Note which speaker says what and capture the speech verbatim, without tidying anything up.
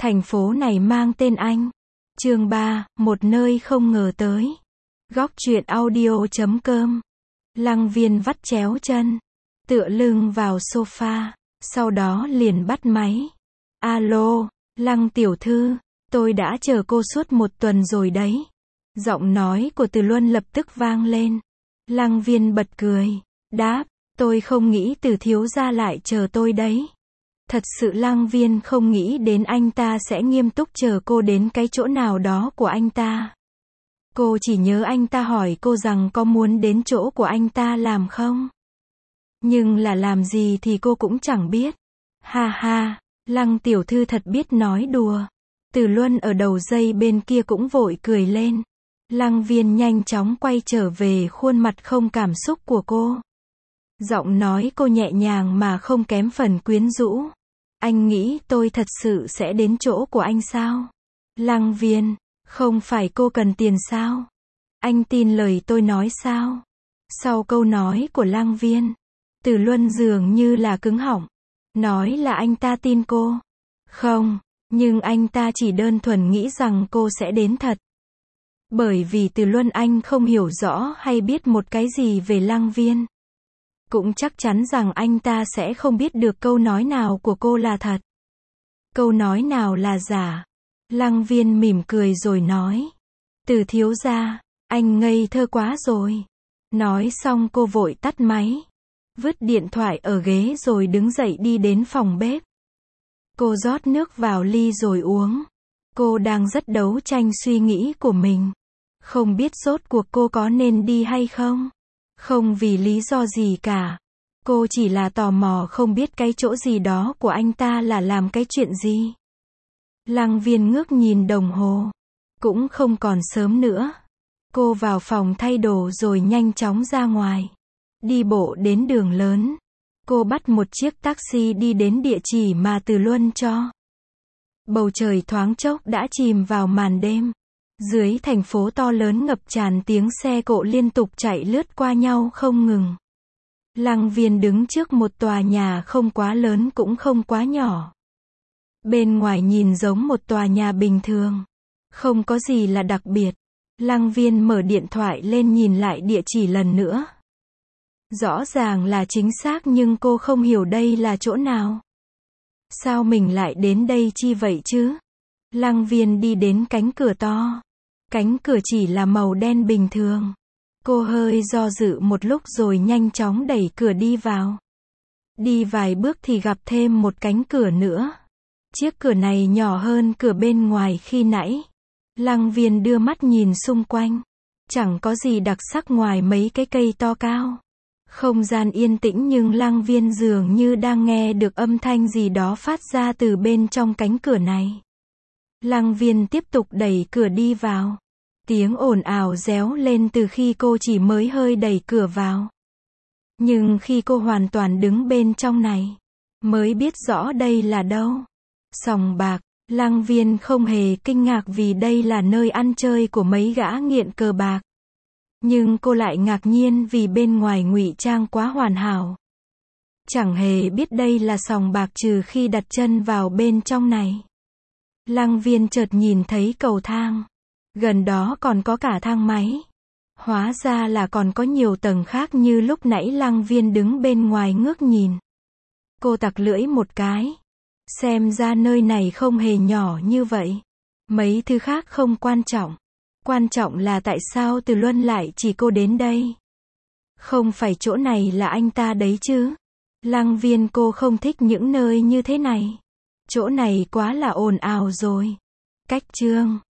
Speaker 1: Thành phố này mang tên anh. Chương ba, một nơi không ngờ tới. Góc truyện audio chấm com. Lăng Viên vắt chéo chân, tựa lưng vào sofa, sau đó liền bắt máy. Alo, Lăng tiểu thư, tôi đã chờ cô suốt một tuần rồi đấy. Giọng nói của Từ Luân lập tức vang lên. Lăng Viên bật cười, đáp, tôi không nghĩ Từ thiếu gia lại chờ tôi đấy. Thật sự Lăng Viên không nghĩ đến anh ta sẽ nghiêm túc chờ cô đến cái chỗ nào đó của anh ta. Cô chỉ nhớ anh ta hỏi cô rằng có muốn đến chỗ của anh ta làm không? Nhưng là làm gì thì cô cũng chẳng biết. Ha ha, Lăng tiểu thư thật biết nói đùa. Từ Luân ở đầu dây bên kia cũng vội cười lên. Lăng Viên nhanh chóng quay trở về khuôn mặt không cảm xúc của cô. Giọng nói cô nhẹ nhàng mà không kém phần quyến rũ. Anh nghĩ tôi thật sự sẽ đến chỗ của anh sao? Lăng Viên, không phải cô cần tiền sao? Anh tin lời tôi nói sao? Sau câu nói của Lăng Viên, Từ Luân dường như là cứng họng. Nói là anh ta tin cô. Không, nhưng anh ta chỉ đơn thuần nghĩ rằng cô sẽ đến thật. Bởi vì Từ Luân anh không hiểu rõ hay biết một cái gì về Lăng Viên. Cũng chắc chắn rằng anh ta sẽ không biết được câu nói nào của cô là thật. Câu nói nào là giả. Lăng Viên mỉm cười rồi nói. Từ thiếu gia, anh ngây thơ quá rồi. Nói xong cô vội tắt máy. Vứt điện thoại ở ghế rồi đứng dậy đi đến phòng bếp. Cô rót nước vào ly rồi uống. Cô đang rất đấu tranh suy nghĩ của mình. Không biết rốt cuộc cô có nên đi hay không. Không vì lý do gì cả. Cô chỉ là tò mò không biết cái chỗ gì đó của anh ta là làm cái chuyện gì. Lăng Viên ngước nhìn đồng hồ. Cũng không còn sớm nữa. Cô vào phòng thay đồ rồi nhanh chóng ra ngoài. Đi bộ đến đường lớn. Cô bắt một chiếc taxi đi đến địa chỉ mà Từ Luân cho. Bầu trời thoáng chốc đã chìm vào màn đêm. Dưới thành phố to lớn ngập tràn tiếng xe cộ liên tục chạy lướt qua nhau không ngừng. Lăng Viên đứng trước một tòa nhà không quá lớn cũng không quá nhỏ. Bên ngoài nhìn giống một tòa nhà bình thường. Không có gì là đặc biệt. Lăng Viên mở điện thoại lên nhìn lại địa chỉ lần nữa. Rõ ràng là chính xác nhưng cô không hiểu đây là chỗ nào. Sao mình lại đến đây chi vậy chứ? Lăng Viên đi đến cánh cửa to. Cánh cửa chỉ là màu đen bình thường. Cô hơi do dự một lúc rồi nhanh chóng đẩy cửa đi vào. Đi vài bước thì gặp thêm một cánh cửa nữa. Chiếc cửa này nhỏ hơn cửa bên ngoài khi nãy. Lăng Viên đưa mắt nhìn xung quanh. Chẳng có gì đặc sắc ngoài mấy cái cây to cao. Không gian yên tĩnh nhưng Lăng Viên dường như đang nghe được âm thanh gì đó phát ra từ bên trong cánh cửa này. Lăng Viên tiếp tục đẩy cửa đi vào. Tiếng ồn ào réo lên từ khi cô chỉ mới hơi đẩy cửa vào. Nhưng khi cô hoàn toàn đứng bên trong này, mới biết rõ đây là đâu. Sòng bạc. Lăng Viên không hề kinh ngạc vì đây là nơi ăn chơi của mấy gã nghiện cờ bạc. Nhưng cô lại ngạc nhiên vì bên ngoài ngụy trang quá hoàn hảo. Chẳng hề biết đây là sòng bạc trừ khi đặt chân vào bên trong này. Lăng Viên chợt nhìn thấy cầu thang. Gần đó còn có cả thang máy. Hóa ra là còn có nhiều tầng khác như lúc nãy Lăng Viên đứng bên ngoài ngước nhìn. Cô tặc lưỡi một cái. Xem ra nơi này không hề nhỏ như vậy. Mấy thứ khác không quan trọng. Quan trọng là tại sao Từ Luân lại chỉ cô đến đây. Không phải chỗ này là anh ta đấy chứ. Lăng Viên cô không thích những nơi như thế này. Chỗ này quá là ồn ào rồi. Cách chương